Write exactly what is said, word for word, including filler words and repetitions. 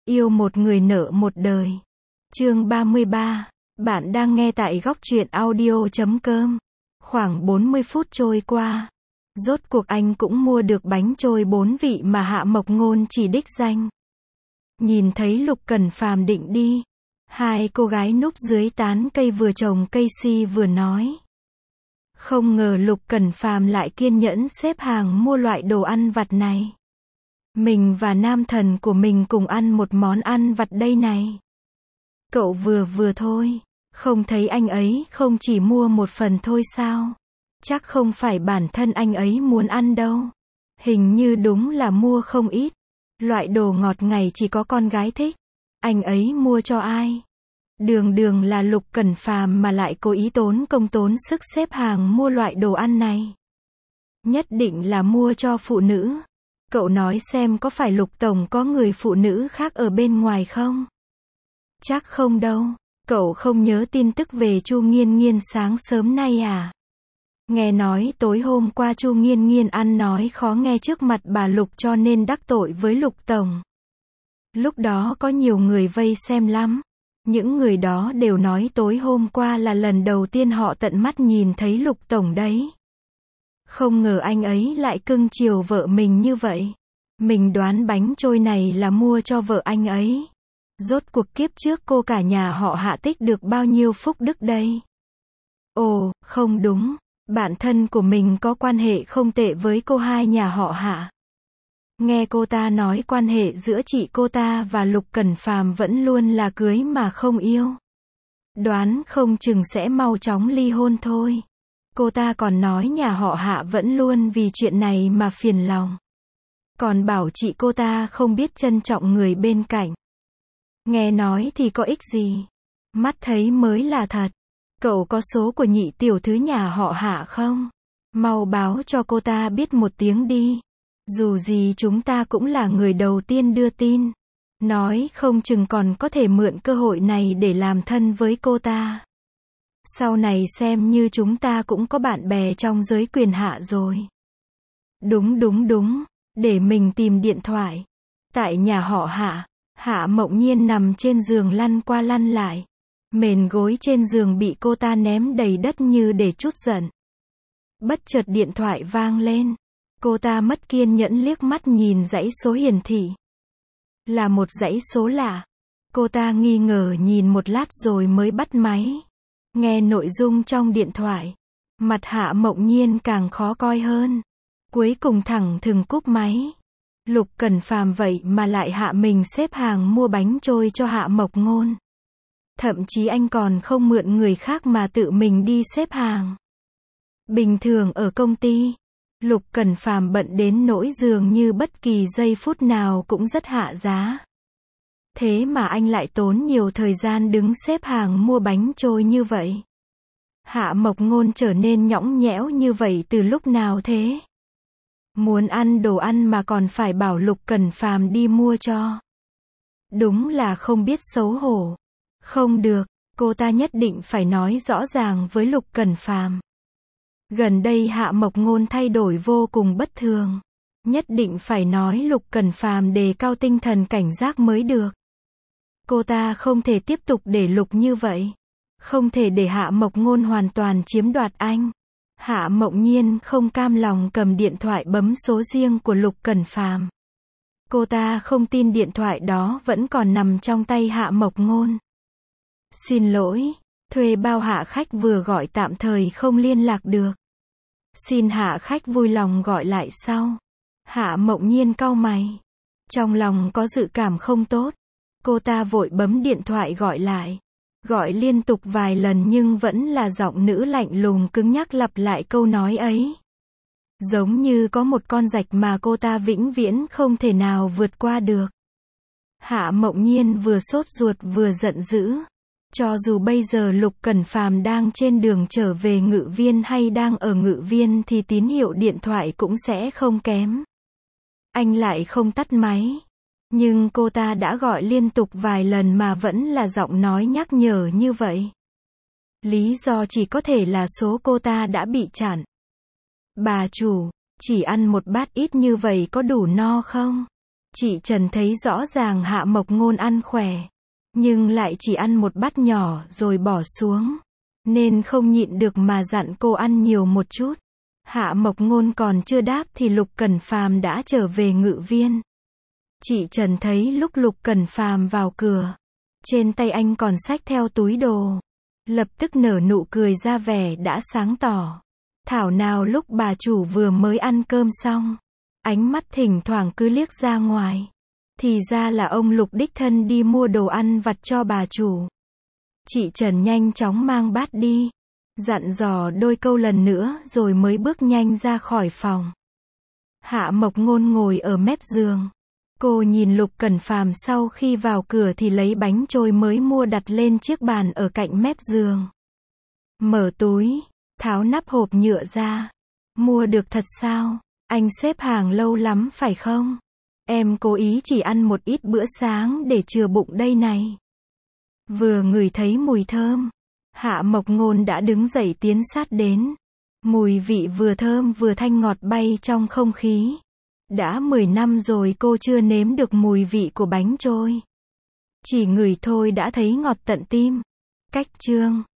Yêu một người nợ một đời. Chương ba mươi ba. Bạn đang nghe tại góc truyện audio chấm com. Khoảng bốn mươi phút trôi qua. Rốt cuộc anh cũng mua được bánh trôi bốn vị mà Hạ Mộc Ngôn chỉ đích danh. Nhìn thấy Lục Cẩn Phàm định đi. Hai cô gái núp dưới tán cây vừa trồng cây si vừa nói. Không ngờ Lục Cẩn Phàm lại kiên nhẫn xếp hàng mua loại đồ ăn vặt này. Mình và nam thần của mình cùng ăn một món ăn vặt đây này. Cậu vừa vừa thôi, không thấy anh ấy không chỉ mua một phần thôi sao? Chắc không phải bản thân anh ấy muốn ăn đâu. Hình như đúng là mua không ít. Loại đồ ngọt ngày chỉ có con gái thích. Anh ấy mua cho ai? Đường đường là Lục Cẩn Phàm mà lại cố ý tốn công tốn sức xếp hàng mua loại đồ ăn này. Nhất định là mua cho phụ nữ. Cậu nói xem có phải Lục Tổng có người phụ nữ khác ở bên ngoài không? Chắc không đâu. Cậu không nhớ tin tức về Chu Nghiên Nghiên sáng sớm nay à? Nghe nói tối hôm qua Chu Nghiên Nghiên ăn nói khó nghe trước mặt bà Lục cho nên đắc tội với Lục Tổng. Lúc đó có nhiều người vây xem lắm. Những người đó đều nói tối hôm qua là lần đầu tiên họ tận mắt nhìn thấy Lục Tổng đấy. Không ngờ anh ấy lại cưng chiều vợ mình như vậy. Mình đoán bánh trôi này là mua cho vợ anh ấy. Rốt cuộc kiếp trước cô cả nhà họ Hạ tích được bao nhiêu phúc đức đây? Ồ, không đúng. Bạn thân của mình có quan hệ không tệ với cô hai nhà họ Hạ. Nghe cô ta nói quan hệ giữa chị cô ta và Lục Cẩn Phàm vẫn luôn là cưới mà không yêu. Đoán không chừng sẽ mau chóng ly hôn thôi. Cô ta còn nói nhà họ Hạ vẫn luôn vì chuyện này mà phiền lòng. Còn bảo chị cô ta không biết trân trọng người bên cạnh. Nghe nói thì có ích gì? Mắt thấy mới là thật. Cậu có số của nhị tiểu thư nhà họ Hạ không? Mau báo cho cô ta biết một tiếng đi. Dù gì chúng ta cũng là người đầu tiên đưa tin. Nói không chừng còn có thể mượn cơ hội này để làm thân với cô ta. Sau này xem như chúng ta cũng có bạn bè trong giới quyền hạ rồi. Đúng đúng đúng, để mình tìm điện thoại. Tại nhà họ Hạ, Hạ Mộng Nhiên nằm trên giường lăn qua lăn lại. Mền gối trên giường bị cô ta ném đầy đất như để trút giận. Bất chợt điện thoại vang lên. Cô ta mất kiên nhẫn liếc mắt nhìn dãy số hiển thị. Là một dãy số lạ. Cô ta nghi ngờ nhìn một lát rồi mới bắt máy. Nghe nội dung trong điện thoại. Mặt Hạ Mộng Nhiên càng khó coi hơn. Cuối cùng thẳng thừng cúp máy. Lục Cẩn Phàm vậy mà lại hạ mình xếp hàng mua bánh trôi cho Hạ Mộc Ngôn. Thậm chí anh còn không mượn người khác mà tự mình đi xếp hàng. Bình thường ở công ty, Lục Cẩn Phàm bận đến nỗi dường như bất kỳ giây phút nào cũng rất hạ giá. Thế mà anh lại tốn nhiều thời gian đứng xếp hàng mua bánh trôi như vậy. Hạ Mộc Ngôn trở nên nhõng nhẽo như vậy từ lúc nào thế? Muốn ăn đồ ăn mà còn phải bảo Lục Cẩn Phàm đi mua cho. Đúng là không biết xấu hổ. Không được, cô ta nhất định phải nói rõ ràng với Lục Cẩn Phàm. Gần đây Hạ Mộc Ngôn thay đổi vô cùng bất thường. Nhất định phải nói Lục Cẩn Phàm đề cao tinh thần cảnh giác mới được. Cô ta không thể tiếp tục để Lục như vậy. Không thể để Hạ Mộc Ngôn hoàn toàn chiếm đoạt anh. Hạ Mộng Nhiên không cam lòng cầm điện thoại bấm số riêng của Lục Cẩn Phàm. Cô ta không tin điện thoại đó vẫn còn nằm trong tay Hạ Mộc Ngôn. Xin lỗi, thuê bao hạ khách vừa gọi tạm thời không liên lạc được. Xin hạ khách vui lòng gọi lại sau. Hạ Mộng Nhiên cau mày. Trong lòng có dự cảm không tốt. Cô ta vội bấm điện thoại gọi lại. Gọi liên tục vài lần nhưng vẫn là giọng nữ lạnh lùng cứng nhắc lặp lại câu nói ấy. Giống như có một con rạch mà cô ta vĩnh viễn không thể nào vượt qua được. Hạ Mộng Nhiên vừa sốt ruột vừa giận dữ. Cho dù bây giờ Lục Cẩn Phàm đang trên đường trở về Ngự Viên hay đang ở Ngự Viên thì tín hiệu điện thoại cũng sẽ không kém. Anh lại không tắt máy. Nhưng cô ta đã gọi liên tục vài lần mà vẫn là giọng nói nhắc nhở như vậy. Lý do chỉ có thể là số cô ta đã bị chặn. Bà chủ, chỉ ăn một bát ít như vậy có đủ no không? Chị Trần thấy rõ ràng Hạ Mộc Ngôn ăn khỏe, nhưng lại chỉ ăn một bát nhỏ rồi bỏ xuống, nên không nhịn được mà dặn cô ăn nhiều một chút. Hạ Mộc Ngôn còn chưa đáp thì Lục Cẩn Phàm đã trở về ngự viên. Chị Trần thấy lúc Lục Cẩn Phàm vào cửa, trên tay anh còn xách theo túi đồ, lập tức nở nụ cười ra vẻ đã sáng tỏ. Thảo nào lúc bà chủ vừa mới ăn cơm xong, ánh mắt thỉnh thoảng cứ liếc ra ngoài, thì ra là ông Lục đích thân đi mua đồ ăn vặt cho bà chủ. Chị Trần nhanh chóng mang bát đi, dặn dò đôi câu lần nữa rồi mới bước nhanh ra khỏi phòng. Hạ Mộc Ngôn ngồi ở mép giường. Cô nhìn Lục Cẩn Phàm sau khi vào cửa thì lấy bánh trôi mới mua đặt lên chiếc bàn ở cạnh mép giường. Mở túi, tháo nắp hộp nhựa ra. Mua được thật sao? Anh xếp hàng lâu lắm phải không? Em cố ý chỉ ăn một ít bữa sáng để chừa bụng đây này. Vừa ngửi thấy mùi thơm, Hạ Mộc Ngôn đã đứng dậy tiến sát đến. Mùi vị vừa thơm vừa thanh ngọt bay trong không khí. Đã mười năm rồi cô chưa nếm được mùi vị của bánh trôi. Chỉ ngửi thôi đã thấy ngọt tận tim. Cách chương